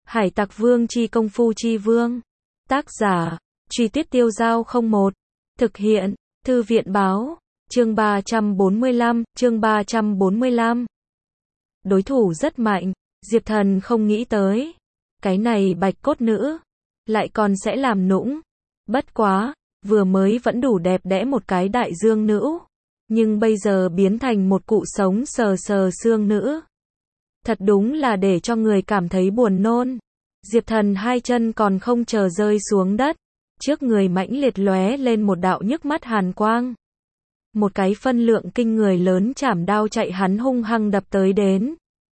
Hải Tặc Vương chi công phu chi vương. Tác giả, Truy Tuyết Tiêu Giao 01. Thực hiện, Thư viện báo, chương 345. Đối thủ rất mạnh, Diệp Thần không nghĩ tới. Cái này bạch cốt nữ, lại còn sẽ làm nũng. Bất quá, vừa mới vẫn đủ đẹp đẽ một cái đại dương nữ. Nhưng bây giờ biến thành một cụ sống sờ sờ xương nữ. Thật đúng là để cho người cảm thấy buồn nôn. Diệp Thần hai chân còn không chờ rơi xuống đất. Trước người mãnh liệt lóe lên một đạo nhức mắt hàn quang. Một cái phân lượng kinh người lớn chảm đao chạy hắn hung hăng đập tới đến.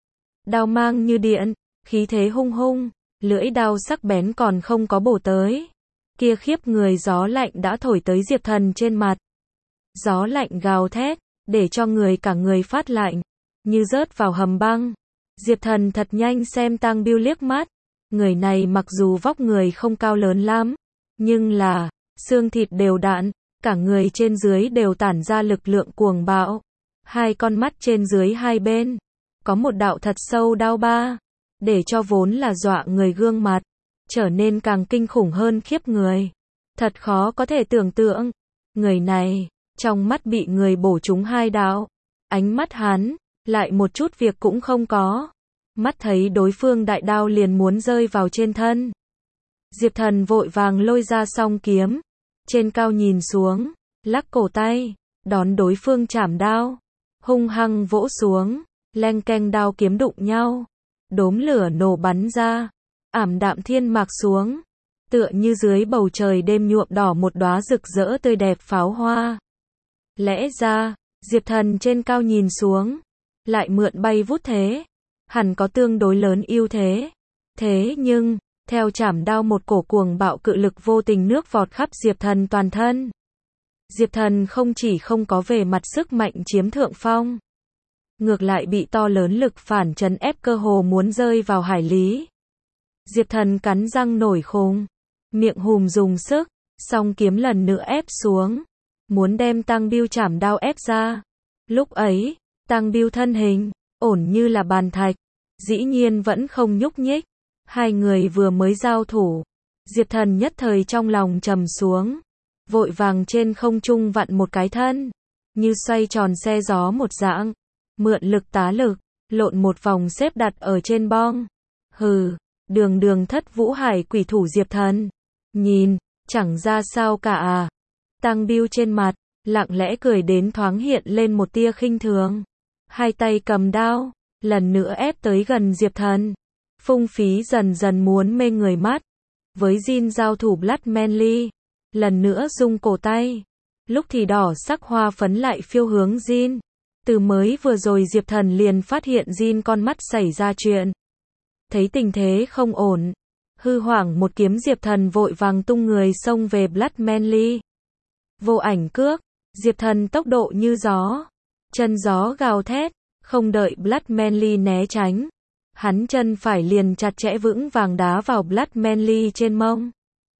Đao mang như điện, khí thế hung hung, lưỡi đao sắc bén còn không có bổ tới. Kia khiếp người gió lạnh đã thổi tới Diệp Thần trên mặt. Gió lạnh gào thét, để cho người cả người phát lạnh, như rớt vào hầm băng. Diệp Thần thật nhanh xem Tang Biêu liếc mắt. Người này mặc dù vóc người không cao lớn lắm, nhưng là xương thịt đều đặn, cả người trên dưới đều tản ra lực lượng cuồng bạo. Hai con mắt trên dưới hai bên có một đạo thật sâu đao ba, để cho vốn là dọa người gương mặt trở nên càng kinh khủng hơn khiếp người. Thật khó có thể tưởng tượng, người này trong mắt bị người bổ trúng hai đạo, ánh mắt hắn lại một chút việc cũng không có. Mắt thấy đối phương đại đao liền muốn rơi vào trên thân. Diệp Thần vội vàng lôi ra song kiếm, trên cao nhìn xuống, lắc cổ tay, đón đối phương chảm đao, hung hăng vỗ xuống, leng keng đao kiếm đụng nhau, đốm lửa nổ bắn ra, ảm đạm thiên mạc xuống, tựa như dưới bầu trời đêm nhuộm đỏ một đóa rực rỡ tươi đẹp pháo hoa. Lẽ ra, Diệp Thần trên cao nhìn xuống, lại mượn bay vút thế, hẳn có tương đối lớn ưu thế. Thế nhưng, theo chảm đao một cổ cuồng bạo cự lực vô tình nước vọt khắp Diệp Thần toàn thân. Diệp Thần không chỉ không có về mặt sức mạnh chiếm thượng phong, ngược lại bị to lớn lực phản chấn ép cơ hồ muốn rơi vào hải lý. Diệp Thần cắn răng nổi khùng, miệng hùm dùng sức, song kiếm lần nữa ép xuống, muốn đem Tang Biêu chảm đao ép ra. Lúc ấy, Tang Biêu thân hình ổn như là bàn thạch, dĩ nhiên vẫn không nhúc nhích. Hai người vừa mới giao thủ, Diệp Thần nhất thời trong lòng trầm xuống, vội vàng trên không trung vặn một cái thân, như xoay tròn xe gió một dạng, mượn lực tá lực, lộn một vòng xếp đặt ở trên bong. Hừ, đường thất vũ hải quỷ thủ Diệp Thần, nhìn, chẳng ra sao cả à. Tang Biêu trên mặt, lặng lẽ cười đến thoáng hiện lên một tia khinh thường. Hai tay cầm đao, lần nữa ép tới gần Diệp Thần. Phung phí dần dần muốn mê người mắt. Với Jin giao thủ Blood Manly, lần nữa rung cổ tay. Lúc thì đỏ sắc hoa phấn lại phiêu hướng Jin. Từ mới vừa rồi Diệp Thần liền phát hiện Jin con mắt xảy ra chuyện. Thấy tình thế không ổn, hư hoảng một kiếm Diệp Thần vội vàng tung người xông về Blood Manly. Vô ảnh cước, Diệp Thần tốc độ như gió, chân gió gào thét, không đợi Blood Manly né tránh, hắn chân phải liền chặt chẽ vững vàng đá vào Blood Manly trên mông.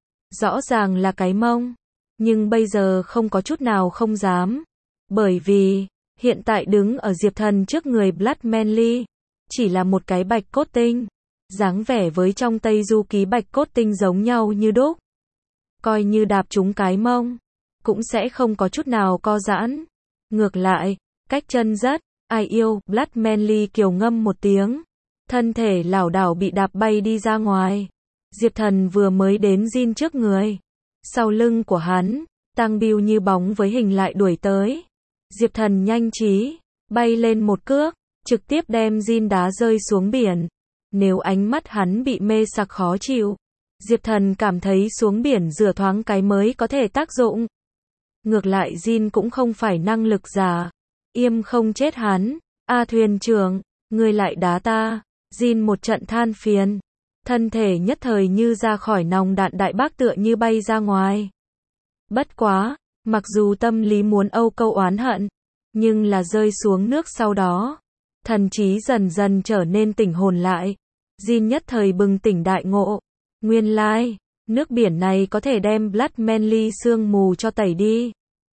Rõ ràng là cái mông, nhưng bây giờ không có chút nào không dám, bởi vì hiện tại đứng ở Diệp Thần trước người Blood Manly chỉ là một cái bạch cốt tinh, dáng vẻ với trong Tây Du Ký bạch cốt tinh giống nhau như đúc. Coi như đạp trúng cái mông, cũng sẽ không có chút nào co giãn. Ngược lại, cách chân rất, ai yêu. Blood Manly kiều ngâm một tiếng, thân thể lảo đảo bị đạp bay đi ra ngoài. Diệp Thần vừa mới đến Jin trước người, sau lưng của hắn, Tang Biêu như bóng với hình lại đuổi tới. Diệp Thần nhanh trí, bay lên một cước, trực tiếp đem Jin đá rơi xuống biển. Nếu ánh mắt hắn bị mê sặc khó chịu, Diệp Thần cảm thấy xuống biển rửa thoáng cái mới có thể tác dụng. Ngược lại Jin cũng không phải năng lực giả, im không chết hắn. A thuyền trưởng, ngươi lại đá ta. Jin một trận than phiền, thân thể nhất thời như ra khỏi nòng đạn đại bác tựa như bay ra ngoài. Bất quá, mặc dù tâm lý muốn âu câu oán hận, nhưng là rơi xuống nước sau đó, thần trí dần dần trở nên tỉnh hồn lại. Jin nhất thời bừng tỉnh đại ngộ, nguyên lai, nước biển này có thể đem Blood Manly sương mù cho tẩy đi.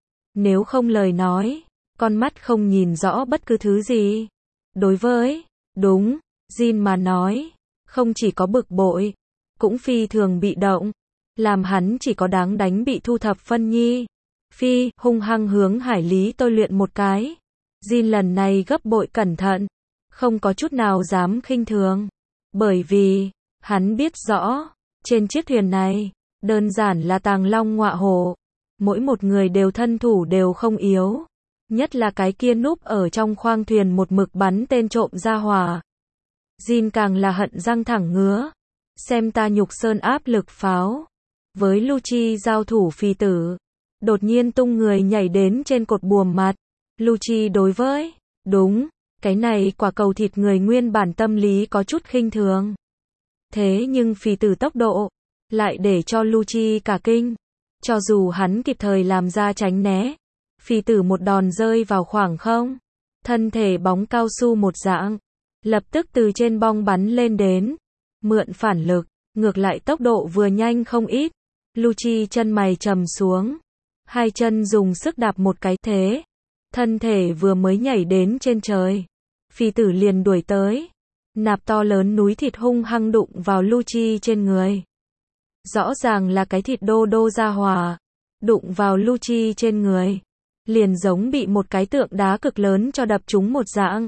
Nếu không lời nói, con mắt không nhìn rõ bất cứ thứ gì. Đối với, đúng, Jin mà nói, không chỉ có bực bội, cũng phi thường bị động, làm hắn chỉ có đáng đánh bị thu thập phân nhi. Phi, hung hăng hướng Hải Lý tôi luyện một cái. Jin lần này gấp bội cẩn thận, không có chút nào dám khinh thường. Bởi vì, hắn biết rõ, trên chiếc thuyền này, đơn giản là tàng long ngọa hổ. Mỗi một người đều thân thủ đều không yếu. Nhất là cái kia núp ở trong khoang thuyền một mực bắn tên trộm ra hỏa. Jin càng là hận răng thẳng ngứa. Xem ta nhục sơn áp lực pháo. Với Lucci giao thủ phi tử. Đột nhiên tung người nhảy đến trên cột buồm mặt. Lucci đối với, đúng, cái này quả cầu thịt người nguyên bản tâm lý có chút khinh thường. Thế nhưng phi tử tốc độ, lại để cho Lucci cả kinh. Cho dù hắn kịp thời làm ra tránh né, phi tử một đòn rơi vào khoảng không. Thân thể bóng cao su một dạng, lập tức từ trên bong bắn lên đến. Mượn phản lực, ngược lại tốc độ vừa nhanh không ít. Lucci chân mày trầm xuống. Hai chân dùng sức đạp một cái thế. Thân thể vừa mới nhảy đến trên trời. Phi tử liền đuổi tới. Nạp to lớn núi thịt hung hăng đụng vào Lucci trên người. Rõ ràng là cái thịt đô đô ra hỏa. Đụng vào Lucci trên người. Liền giống bị một cái tượng đá cực lớn cho đập trúng một dạng.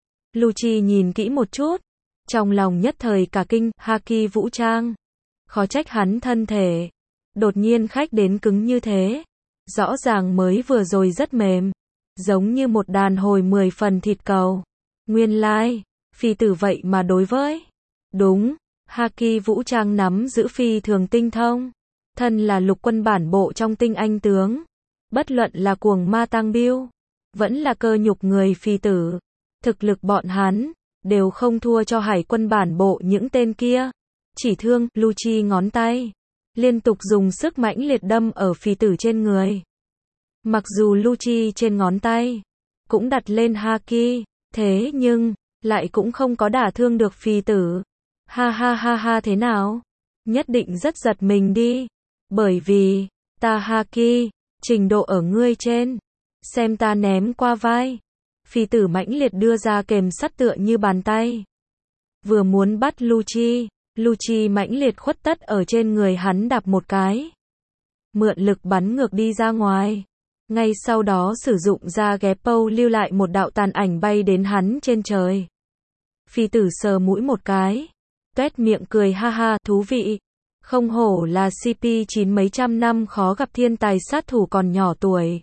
Lucci nhìn kỹ một chút. Trong lòng nhất thời cả kinh, Haki vũ trang. Khó trách hắn thân thể. Đột nhiên khách đến cứng như thế. Rõ ràng mới vừa rồi rất mềm. Giống như một đàn hồi 10 phần thịt cầu. Nguyên lai, phi tử vậy mà đối với. Đúng, Haki vũ trang nắm giữ phi thường tinh thông. Thân là lục quân bản bộ trong tinh anh tướng. Bất luận là cuồng ma tang biêu. Vẫn là cơ nhục người phi tử. Thực lực bọn hắn, đều không thua cho hải quân bản bộ những tên kia. Chỉ thương, Lucci ngón tay. Liên tục dùng sức mãnh liệt đâm ở phi tử trên người. Mặc dù Lucci trên ngón tay cũng đặt lên Haki, thế nhưng lại cũng không có đả thương được phi tử. Ha ha ha ha, thế nào? Nhất định rất giật mình đi. Bởi vì, ta Haki, trình độ ở ngươi trên. Xem ta ném qua vai. Phi tử mãnh liệt đưa ra kềm sắt tựa như bàn tay. Vừa muốn bắt Lucci, Lucci mãnh liệt khuất tất ở trên người hắn đạp một cái. Mượn lực bắn ngược đi ra ngoài. Ngay sau đó sử dụng ra ghép pâu lưu lại một đạo tàn ảnh bay đến hắn trên trời. Phi tử sờ mũi một cái. Tuét miệng cười ha ha, thú vị. Không hổ là CP9 mấy trăm năm khó gặp thiên tài sát thủ còn nhỏ tuổi.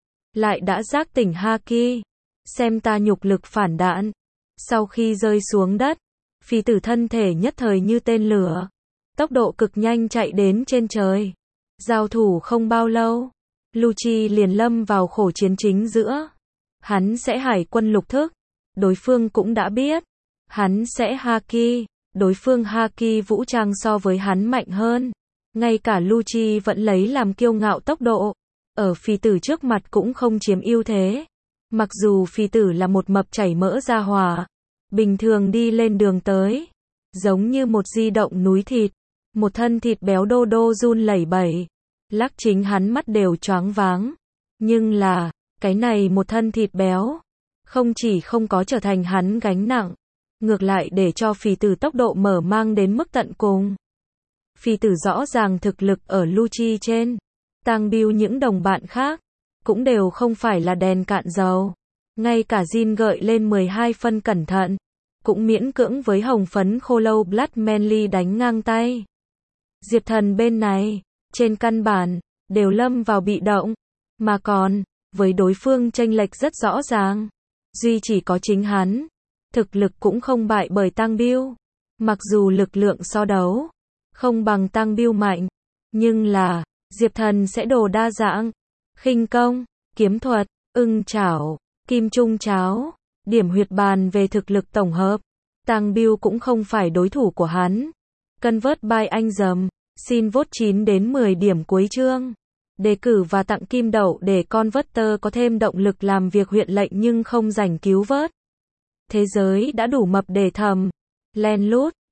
Lại đã giác tỉnh Haki. Xem ta nhục lực phản đạn. Sau khi rơi xuống đất, phi tử thân thể nhất thời như tên lửa. Tốc độ cực nhanh chạy đến trên trời. Giao thủ không bao lâu. Lucci liền lâm vào khổ chiến chính giữa. Hắn sẽ hải quân lục thức. Đối phương cũng đã biết. Hắn sẽ Haki. Đối phương Haki vũ trang so với hắn mạnh hơn. Ngay cả Lucci vẫn lấy làm kiêu ngạo tốc độ. Ở phi tử trước mặt cũng không chiếm ưu thế. Mặc dù phi tử là một mập chảy mỡ ra hỏa. Bình thường đi lên đường tới. Giống như một di động núi thịt. Một thân thịt béo đô đô run lẩy bẩy. Lắc chính hắn mắt đều choáng váng. Nhưng là, cái này một thân thịt béo. Không chỉ không có trở thành hắn gánh nặng. Ngược lại để cho phi tử tốc độ mở mang đến mức tận cùng. Phi tử rõ ràng thực lực ở Lucci trên. Tang biêu những đồng bạn khác. Cũng đều không phải là đèn cạn dầu. Ngay cả Jin gợi lên 12 phân cẩn thận. Cũng miễn cưỡng với hồng phấn khô lâu Blood Manly đánh ngang tay. Diệp Thần bên này, trên căn bản, đều lâm vào bị động. Mà còn, với đối phương chênh lệch rất rõ ràng. Duy chỉ có chính hắn. Thực lực cũng không bại bởi Tang biêu. Mặc dù lực lượng so đấu không bằng Tang biêu mạnh. Nhưng là, Diệp Thần sẽ đồ đa dạng. Khinh công, kiếm thuật, ưng chảo, kim trung cháo, điểm huyệt bàn về thực lực tổng hợp. Tang biêu cũng không phải đối thủ của hắn. Convert by anh dầm. Xin vote 9 đến 10 điểm cuối chương. Đề cử và tặng kim đậu để Converter có thêm động lực làm việc huyện lệnh nhưng không rảnh cứu vớt. Thế giới đã đủ mập để thầm. Len lút.